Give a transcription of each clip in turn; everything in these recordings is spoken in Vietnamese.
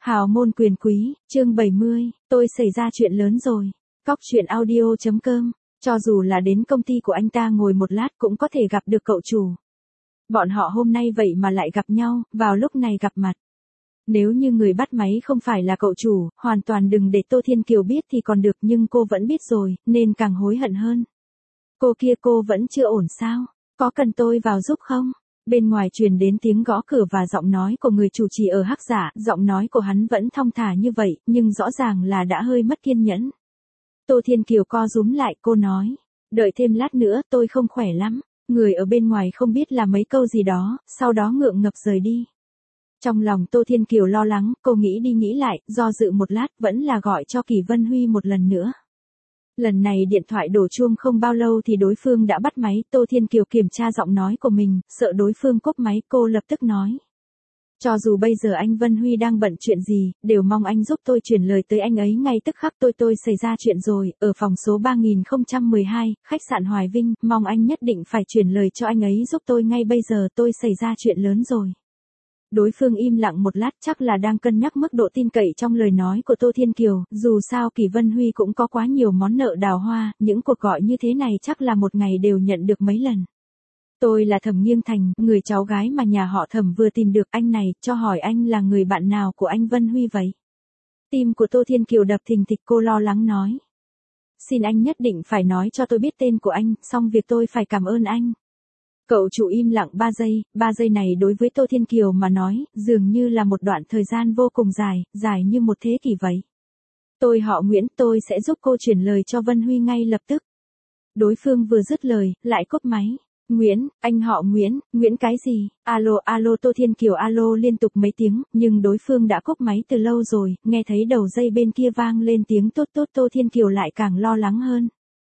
Hào môn quyền quý, chương 70, tôi xảy ra chuyện lớn rồi. Cóc truyện audio.com, cho dù là đến công ty của anh ta ngồi một lát cũng có thể gặp được cậu chủ. Bọn họ hôm nay vậy mà lại gặp nhau, vào lúc này gặp mặt. Nếu như người bắt máy không phải là cậu chủ, hoàn toàn đừng để Tô Thiên Kiều biết thì còn được, nhưng cô vẫn biết rồi, nên càng hối hận hơn. Cô vẫn chưa ổn sao? Có cần tôi vào giúp không? Bên ngoài truyền đến tiếng gõ cửa và giọng nói của người chủ trì ở Hắc Dạ, giọng nói của hắn vẫn thong thả như vậy, nhưng rõ ràng là đã hơi mất kiên nhẫn. Tô Thiên Kiều co rúm lại, cô nói, đợi thêm lát nữa, tôi không khỏe lắm. Người ở bên ngoài không biết là mấy câu gì đó, sau đó ngượng ngập rời đi. Trong lòng Tô Thiên Kiều lo lắng, cô nghĩ đi nghĩ lại, do dự một lát, vẫn là gọi cho Kỷ Vân Huy một lần nữa. Lần này điện thoại đổ chuông không bao lâu thì đối phương đã bắt máy. Tô Thiên Kiều kiểm tra giọng nói của mình, sợ đối phương cúp máy, cô lập tức nói. Cho dù bây giờ anh Vân Huy đang bận chuyện gì, đều mong anh giúp tôi chuyển lời tới anh ấy ngay tức khắc. Tôi xảy ra chuyện rồi, ở phòng số 3012, khách sạn Hoài Vinh, mong anh nhất định phải chuyển lời cho anh ấy giúp tôi ngay bây giờ, tôi xảy ra chuyện lớn rồi. Đối phương im lặng một lát, chắc là đang cân nhắc mức độ tin cậy trong lời nói của Tô Thiên Kiều, dù sao Kỷ Vân Huy cũng có quá nhiều món nợ đào hoa, những cuộc gọi như thế này chắc là một ngày đều nhận được mấy lần. Tôi là Thẩm Nghiêng Thành, người cháu gái mà nhà họ Thẩm vừa tìm được. Anh này, cho hỏi anh là người bạn nào của anh Vân Huy vậy? Tim của Tô Thiên Kiều đập thình thịch, cô lo lắng nói. Xin anh nhất định phải nói cho tôi biết tên của anh, xong việc tôi phải cảm ơn anh. Cậu chủ im lặng 3 giây này đối với Tô Thiên Kiều mà nói, dường như là một đoạn thời gian vô cùng dài, dài như một thế kỷ vậy. Tôi họ Nguyễn, tôi sẽ giúp cô chuyển lời cho Vân Huy ngay lập tức. Đối phương vừa dứt lời, lại cúp máy. Nguyễn, anh họ Nguyễn, Nguyễn cái gì? Alo Tô Thiên Kiều alo liên tục mấy tiếng, nhưng đối phương đã cúp máy từ lâu rồi, nghe thấy đầu dây bên kia vang lên tiếng tốt Tô Thiên Kiều lại càng lo lắng hơn.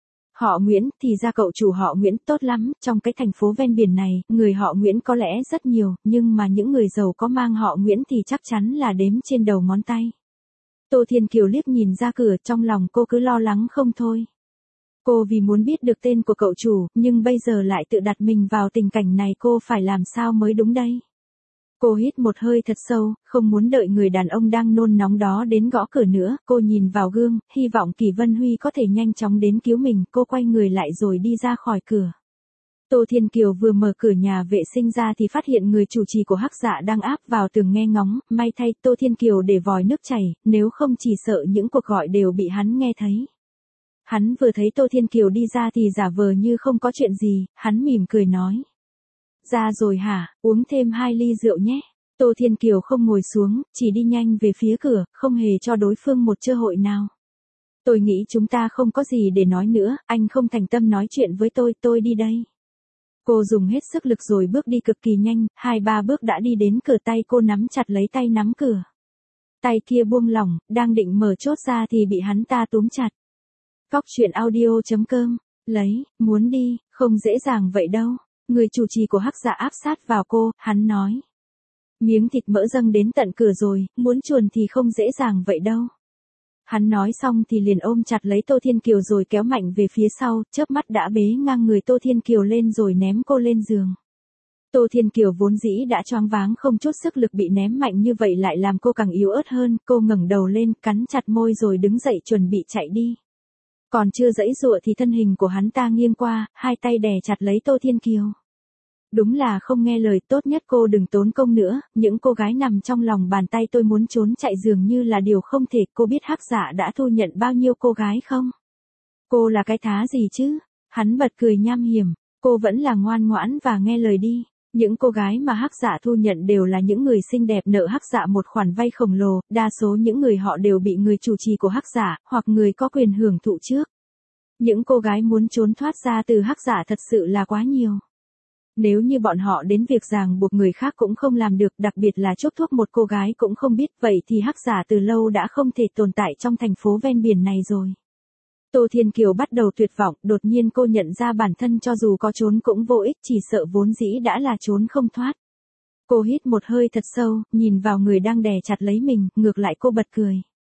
Họ Nguyễn, thì ra cậu chủ họ Nguyễn tốt lắm, trong cái thành phố ven biển này, người họ Nguyễn có lẽ rất nhiều, nhưng mà những người giàu có mang họ Nguyễn thì chắc chắn là đếm trên đầu ngón tay. Tô Thiên Kiều liếc nhìn ra cửa, trong lòng cô cứ lo lắng không thôi. Cô vì muốn biết được tên của cậu chủ, nhưng bây giờ lại tự đặt mình vào tình cảnh này, cô phải làm sao mới đúng đây? Cô hít một hơi thật sâu, không muốn đợi người đàn ông đang nôn nóng đó đến gõ cửa nữa. Cô nhìn vào gương, hy vọng Kỷ Vân Huy có thể nhanh chóng đến cứu mình. Cô quay người lại rồi đi ra khỏi cửa. Tô Thiên Kiều vừa mở cửa nhà vệ sinh ra thì phát hiện người chủ trì của Hắc Dạ đang áp vào tường nghe ngóng. May thay Tô Thiên Kiều để vòi nước chảy, nếu không chỉ sợ những cuộc gọi đều bị hắn nghe thấy. Hắn vừa thấy Tô Thiên Kiều đi ra thì giả vờ như không có chuyện gì, hắn mỉm cười nói. Ra rồi hả, uống thêm 2 ly rượu nhé. Tô Thiên Kiều không ngồi xuống, chỉ đi nhanh về phía cửa, không hề cho đối phương một cơ hội nào. Tôi nghĩ chúng ta không có gì để nói nữa, anh không thành tâm nói chuyện với tôi đi đây. Cô dùng hết sức lực rồi bước đi cực kỳ nhanh, 2-3 bước đã đi đến cửa, tay cô nắm chặt lấy tay nắm cửa. Tay kia buông lỏng, đang định mở chốt ra thì bị hắn ta túm chặt. Cóc truyện audio.com, muốn đi, không dễ dàng vậy đâu. Người chủ trì của Hắc Dạ áp sát vào cô, hắn nói. Miếng thịt mỡ dâng đến tận cửa rồi, muốn chuồn thì không dễ dàng vậy đâu. Hắn nói xong thì liền ôm chặt lấy Tô Thiên Kiều rồi kéo mạnh về phía sau, chớp mắt đã bế ngang người Tô Thiên Kiều lên rồi ném cô lên giường. Tô Thiên Kiều vốn dĩ đã choáng váng, không chút sức lực bị ném mạnh như vậy lại làm cô càng yếu ớt hơn. Cô ngẩng đầu lên, cắn chặt môi rồi đứng dậy chuẩn bị chạy đi. Còn chưa giãy giụa thì thân hình của hắn ta nghiêng qua, 2 tay đè chặt lấy Tô Thiên Kiều. Đúng là không nghe lời, tốt nhất cô đừng tốn công nữa, những cô gái nằm trong lòng bàn tay tôi muốn trốn chạy dường như là điều không thể. Cô biết Hắc Dạ đã thu nhận bao nhiêu cô gái không? Cô là cái thá gì chứ? Hắn bật cười nham hiểm, cô vẫn là ngoan ngoãn và nghe lời đi. Những cô gái mà Hắc Dạ thu nhận đều là những người xinh đẹp nợ Hắc Dạ một khoản vay khổng lồ, đa số những người họ đều bị người chủ trì của Hắc Dạ, hoặc người có quyền hưởng thụ trước. Những cô gái muốn trốn thoát ra từ Hắc Dạ thật sự là quá nhiều. Nếu như bọn họ đến việc ràng buộc người khác cũng không làm được, đặc biệt là chốt thuốc một cô gái cũng không biết, vậy thì Hắc Dạ từ lâu đã không thể tồn tại trong thành phố ven biển này rồi. Tô Thiên Kiều bắt đầu tuyệt vọng, đột nhiên cô nhận ra bản thân cho dù có trốn cũng vô ích, chỉ sợ vốn dĩ đã là trốn không thoát. Cô hít một hơi thật sâu, nhìn vào người đang đè chặt lấy mình, ngược lại cô bật cười.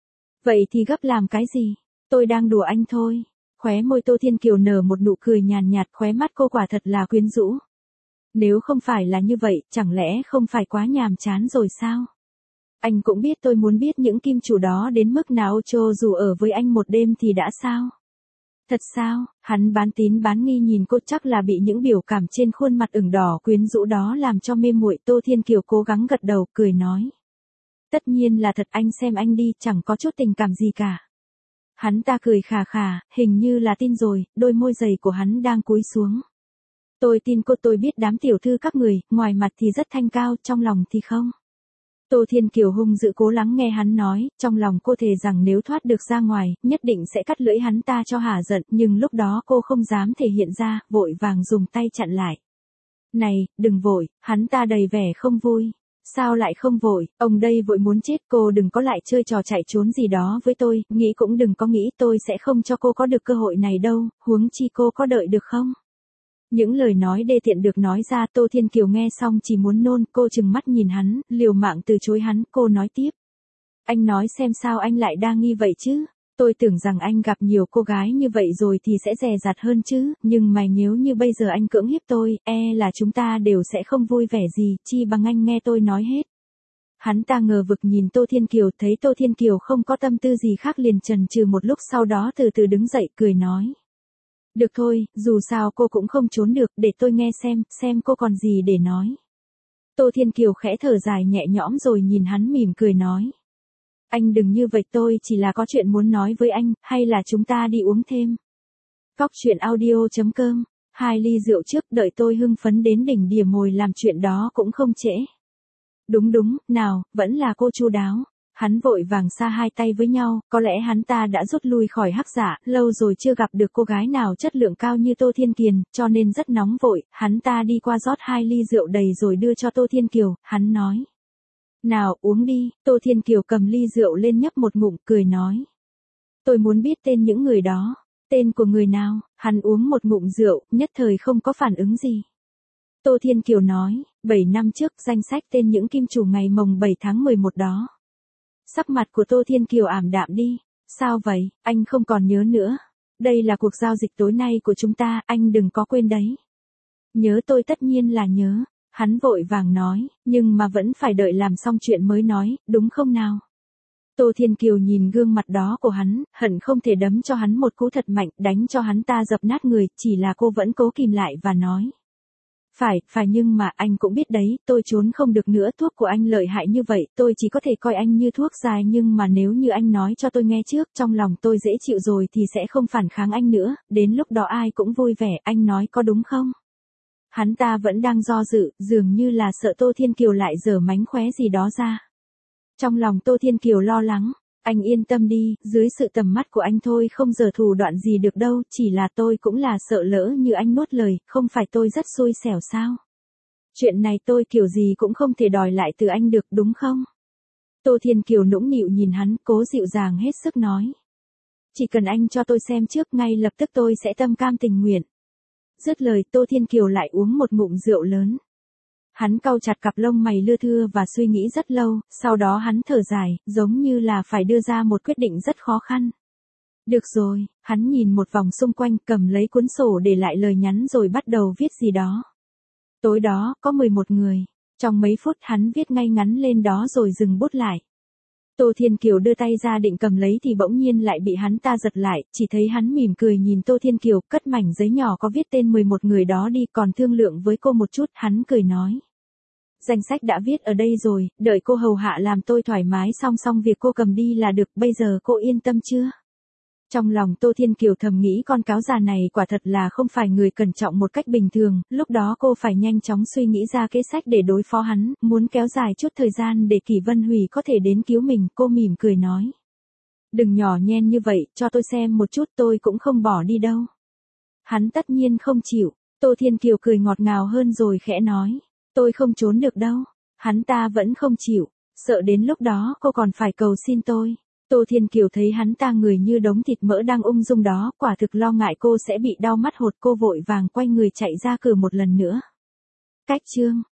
Vậy thì gấp làm cái gì? Tôi đang đùa anh thôi. Khóe môi Tô Thiên Kiều nở một nụ cười nhàn nhạt, khóe mắt cô quả thật là quyến rũ. Nếu không phải là như vậy, chẳng lẽ không phải quá nhàm chán rồi sao? Anh cũng biết tôi muốn biết những kim chủ đó đến mức nào, cho dù ở với anh một đêm thì đã sao? Thật sao? Hắn bán tín bán nghi nhìn cô, chắc là bị những biểu cảm trên khuôn mặt ửng đỏ quyến rũ đó làm cho mê muội. Tô Thiên Kiều cố gắng gật đầu, cười nói. Tất nhiên là thật, anh xem anh đi, chẳng có chút tình cảm gì cả. Hắn ta cười khà khà, hình như là tin rồi, đôi môi dày của hắn đang cúi xuống. Tôi tin cô, tôi biết đám tiểu thư các người, ngoài mặt thì rất thanh cao, trong lòng thì không. Tô Thiên Kiều hung dữ cố lắng nghe hắn nói, trong lòng cô thề rằng nếu thoát được ra ngoài, nhất định sẽ cắt lưỡi hắn ta cho hả giận, nhưng lúc đó cô không dám thể hiện ra, vội vàng dùng tay chặn lại. Này, đừng vội, hắn ta đầy vẻ không vui. Sao lại không vội, ông đây vội muốn chết, cô đừng có lại chơi trò chạy trốn gì đó với tôi, nghĩ cũng đừng có nghĩ, tôi sẽ không cho cô có được cơ hội này đâu, huống chi cô có đợi được không? Những lời nói đê tiện được nói ra, Tô Thiên Kiều nghe xong chỉ muốn nôn, cô trừng mắt nhìn hắn, liều mạng từ chối hắn, cô nói tiếp. Anh nói xem sao anh lại đa nghi vậy chứ? Tôi tưởng rằng anh gặp nhiều cô gái như vậy rồi thì sẽ dè dặt hơn chứ, nhưng mà nếu như bây giờ anh cưỡng hiếp tôi, là chúng ta đều sẽ không vui vẻ gì, chi bằng anh nghe tôi nói hết. Hắn ta ngờ vực nhìn Tô Thiên Kiều, thấy Tô Thiên Kiều không có tâm tư gì khác liền chần chừ một lúc, sau đó từ từ đứng dậy, cười nói. Được thôi, dù sao cô cũng không trốn được, để tôi nghe xem cô còn gì để nói. Tô Thiên Kiều khẽ thở dài nhẹ nhõm rồi nhìn hắn mỉm cười nói. Anh đừng như vậy, tôi chỉ là có chuyện muốn nói với anh, hay là chúng ta đi uống thêm. Cóc truyện audio.com, 2 ly rượu trước, đợi tôi hưng phấn đến đỉnh điểm mồi làm chuyện đó cũng không trễ. Đúng, nào, vẫn là cô chu đáo. Hắn vội vàng sa hai tay với nhau, có lẽ hắn ta đã rút lui khỏi Hắc Giả, lâu rồi chưa gặp được cô gái nào chất lượng cao như Tô Thiên Kiều, cho nên rất nóng vội, hắn ta đi qua rót 2 ly rượu đầy rồi đưa cho Tô Thiên Kiều, hắn nói. Nào, uống đi, Tô Thiên Kiều cầm ly rượu lên nhấp một ngụm, cười nói. Tôi muốn biết tên những người đó, tên của người nào, hắn uống một ngụm rượu, nhất thời không có phản ứng gì. Tô Thiên Kiều nói, 7 năm trước, danh sách tên những kim chủ ngày mồng 7 tháng 11 đó. Sắc mặt của Tô Thiên Kiều ảm đạm đi. Sao vậy, anh không còn nhớ nữa. Đây là cuộc giao dịch tối nay của chúng ta, anh đừng có quên đấy. Nhớ, tôi tất nhiên là nhớ. Hắn vội vàng nói, nhưng mà vẫn phải đợi làm xong chuyện mới nói, đúng không nào? Tô Thiên Kiều nhìn gương mặt đó của hắn, hận không thể đấm cho hắn một cú thật mạnh, đánh cho hắn ta dập nát người, chỉ là cô vẫn cố kìm lại và nói. Phải nhưng mà anh cũng biết đấy, tôi trốn không được nữa, thuốc của anh lợi hại như vậy, tôi chỉ có thể coi anh như thuốc dài, nhưng mà nếu như anh nói cho tôi nghe trước, trong lòng tôi dễ chịu rồi thì sẽ không phản kháng anh nữa, đến lúc đó ai cũng vui vẻ, anh nói có đúng không? Hắn ta vẫn đang do dự, dường như là sợ Tô Thiên Kiều lại giở mánh khóe gì đó ra. Trong lòng Tô Thiên Kiều lo lắng. Anh yên tâm đi, dưới sự tầm mắt của anh thôi không giở thủ đoạn gì được đâu, chỉ là tôi cũng là sợ lỡ như anh nuốt lời, không phải tôi rất xui xẻo sao? Chuyện này tôi kiểu gì cũng không thể đòi lại từ anh được, đúng không? Tô Thiên Kiều nũng nịu nhìn hắn, cố dịu dàng hết sức nói. Chỉ cần anh cho tôi xem trước, ngay lập tức tôi sẽ tâm cam tình nguyện. Dứt lời, Tô Thiên Kiều lại uống một ngụm rượu lớn. Hắn cau chặt cặp lông mày lưa thưa và suy nghĩ rất lâu, sau đó hắn thở dài, giống như là phải đưa ra một quyết định rất khó khăn. Được rồi, hắn nhìn một vòng xung quanh, cầm lấy cuốn sổ để lại lời nhắn rồi bắt đầu viết gì đó. Tối đó, có 11 người. Trong mấy phút hắn viết ngay ngắn lên đó rồi dừng bút lại. Tô Thiên Kiều đưa tay ra định cầm lấy thì bỗng nhiên lại bị hắn ta giật lại, chỉ thấy hắn mỉm cười nhìn Tô Thiên Kiều, cất mảnh giấy nhỏ có viết tên 11 người đó đi, còn thương lượng với cô một chút, hắn cười nói. Danh sách đã viết ở đây rồi, đợi cô hầu hạ làm tôi thoải mái xong việc cô cầm đi là được, bây giờ cô yên tâm chưa? Trong lòng Tô Thiên Kiều thầm nghĩ con cáo già này quả thật là không phải người cẩn trọng một cách bình thường, lúc đó cô phải nhanh chóng suy nghĩ ra kế sách để đối phó hắn, muốn kéo dài chút thời gian để Kỷ Vân Hủy có thể đến cứu mình, cô mỉm cười nói. Đừng nhỏ nhen như vậy, cho tôi xem một chút, tôi cũng không bỏ đi đâu. Hắn tất nhiên không chịu, Tô Thiên Kiều cười ngọt ngào hơn rồi khẽ nói. Tôi không trốn được đâu. Hắn ta vẫn không chịu, sợ đến lúc đó cô còn phải cầu xin tôi. Tô Thiên Kiều thấy hắn ta người như đống thịt mỡ đang ung dung đó, quả thực lo ngại cô sẽ bị đau mắt hột, cô vội vàng quay người chạy ra cửa một lần nữa. Cách chương